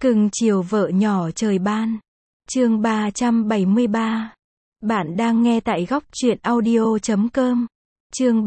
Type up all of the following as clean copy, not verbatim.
Cưng chiều vợ nhỏ trời ban. Chương 373. Bạn đang nghe tại góc truyện audio.com. Chương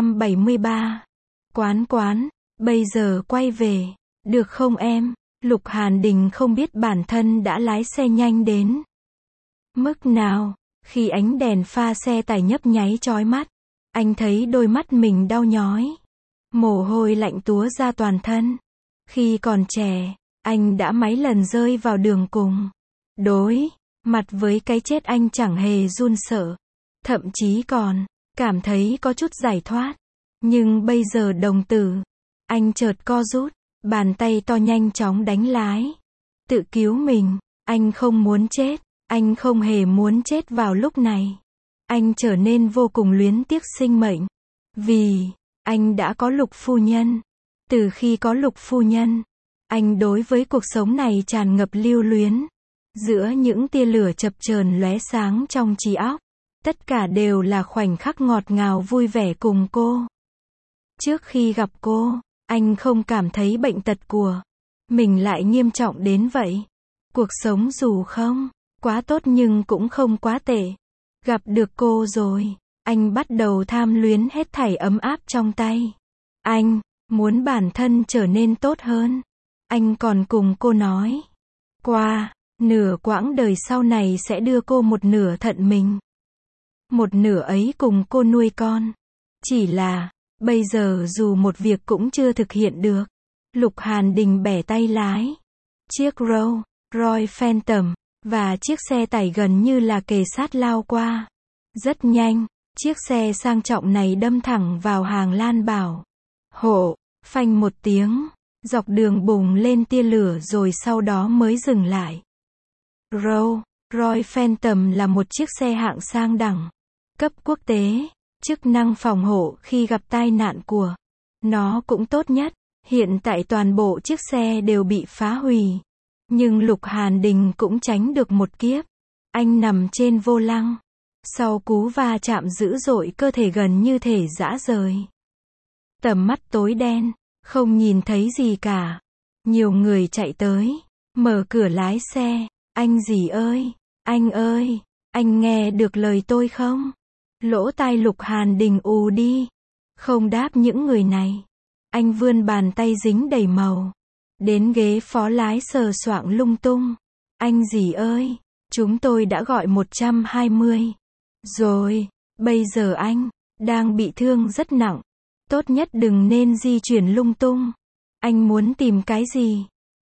373. Quán, bây giờ quay về, được không em? Lục Hàn Đình không biết bản thân đã lái xe nhanh đến mức nào, khi ánh đèn pha xe tải nhấp nháy chói mắt, anh thấy đôi mắt mình đau nhói. Mồ hôi lạnh túa ra toàn thân. Khi còn trẻ, anh đã mấy lần rơi vào đường cùng. Đối mặt với cái chết anh chẳng hề run sợ. Thậm chí còn cảm thấy có chút giải thoát. Nhưng bây giờ đồng tử, anh chợt co rút, bàn tay to nhanh chóng đánh lái. Tự cứu mình, anh không muốn chết, anh không hề muốn chết vào lúc này. Anh trở nên vô cùng luyến tiếc sinh mệnh. Vì anh đã có Lục phu nhân. Từ khi có Lục phu nhân, anh đối với cuộc sống này tràn ngập lưu luyến. Giữa những tia lửa chập chờn lóe sáng trong trí óc, tất cả đều là khoảnh khắc ngọt ngào vui vẻ cùng cô. Trước khi gặp cô, anh không cảm thấy bệnh tật của mình lại nghiêm trọng đến vậy. Cuộc sống dù không quá tốt nhưng cũng không quá tệ. Gặp được cô rồi, anh bắt đầu tham luyến hết thảy ấm áp trong tay. Anh muốn bản thân trở nên tốt hơn. Anh còn cùng cô nói, qua nửa quãng đời sau này sẽ đưa cô một nửa thận mình. Một nửa ấy cùng cô nuôi con. Chỉ là, bây giờ dù một việc cũng chưa thực hiện được. Lục Hàn Đình bẻ tay lái. Chiếc Rolls Royce Phantom và chiếc xe tải gần như là kề sát lao qua. Rất nhanh, chiếc xe sang trọng này đâm thẳng vào hàng Lan Bảo. Hộ, phanh một tiếng, dọc đường bùng lên tia lửa rồi sau đó mới dừng lại. Rolls Royce Phantom là một chiếc xe hạng sang đẳng, cấp quốc tế. Chức năng phòng hộ khi gặp tai nạn của nó cũng tốt nhất. Hiện tại toàn bộ chiếc xe đều bị phá hủy. Nhưng Lục Hàn Đình cũng tránh được một kiếp. Anh nằm trên vô lăng. Sau cú va chạm dữ dội cơ thể gần như thể rã rời. Tầm mắt tối đen, không nhìn thấy gì cả. Nhiều người chạy tới, mở cửa lái xe. Anh dì ơi, anh nghe được lời tôi không? Lỗ tai Lục Hàn Đình ù đi. Không đáp những người này. Anh vươn bàn tay dính đầy màu. Đến ghế phó lái sờ soạng lung tung. Anh dì ơi, chúng tôi đã gọi 120. Rồi, bây giờ anh đang bị thương rất nặng. Tốt nhất đừng nên di chuyển lung tung. Anh muốn tìm cái gì?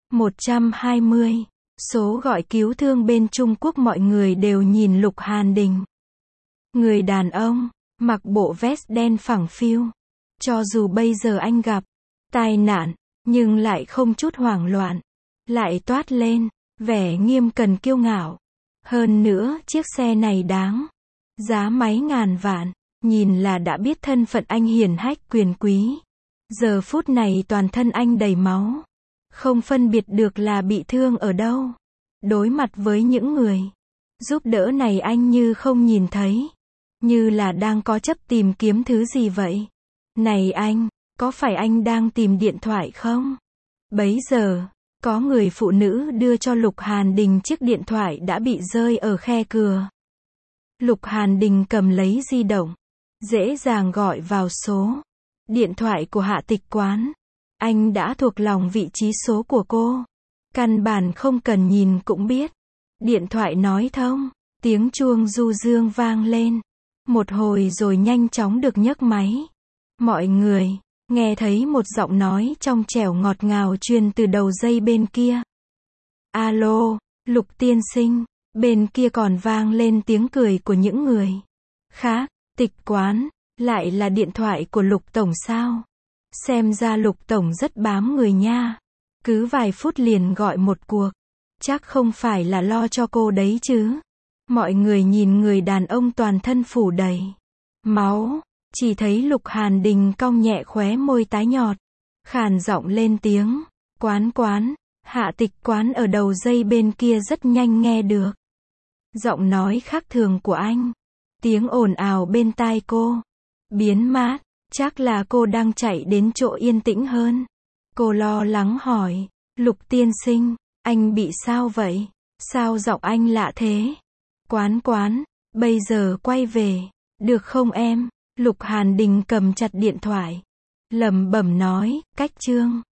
120. Số gọi cứu thương bên Trung Quốc. Mọi người đều nhìn Lục Hàn Đình. Người đàn ông, mặc bộ vest đen phẳng phiu. Cho dù bây giờ anh gặp tai nạn, nhưng lại không chút hoảng loạn. Lại toát lên vẻ nghiêm cẩn kiêu ngạo. Hơn nữa, chiếc xe này đáng giá mấy ngàn vạn. Nhìn là đã biết thân phận anh hiển hách quyền quý. Giờ phút này toàn thân anh đầy máu. Không phân biệt được là bị thương ở đâu. Đối mặt với những người giúp đỡ này anh như không nhìn thấy. Như là đang có chấp tìm kiếm thứ gì vậy. Này anh, có phải anh đang tìm điện thoại không? Bấy giờ, có người phụ nữ đưa cho Lục Hàn Đình chiếc điện thoại đã bị rơi ở khe cửa. Lục Hàn Đình cầm lấy di động, dễ dàng gọi vào số điện thoại của Hạ Tịch Quán. Anh đã thuộc lòng vị trí số của cô. Căn bản không cần nhìn cũng biết. Điện thoại nói thông, tiếng chuông du dương vang lên. Một hồi rồi nhanh chóng được nhấc máy. Mọi người nghe thấy một giọng nói trong trẻo ngọt ngào truyền từ đầu dây bên kia. Alo, Lục tiên sinh. Bên kia còn vang lên tiếng cười của những người khác. Tịch Quán, lại là điện thoại của Lục tổng sao? Xem ra Lục tổng rất bám người nha. Cứ vài phút liền gọi một cuộc. Chắc không phải là lo cho cô đấy chứ? Mọi người nhìn người đàn ông toàn thân phủ đầy máu. Chỉ thấy Lục Hàn Đình cong nhẹ khóe môi tái nhợt. Khàn giọng lên tiếng. Quán. Hạ Tịch Quán ở đầu dây bên kia rất nhanh nghe được giọng nói khác thường của anh. Tiếng ồn ào bên tai cô biến mất. Chắc là cô đang chạy đến chỗ yên tĩnh hơn. Cô lo lắng hỏi. Lục tiên sinh, Anh bị sao vậy? Sao giọng anh lạ thế? Quán quán, bây giờ quay về, được không em? Lục Hàn Đình cầm chặt điện thoại, lẩm bẩm nói, cách Trương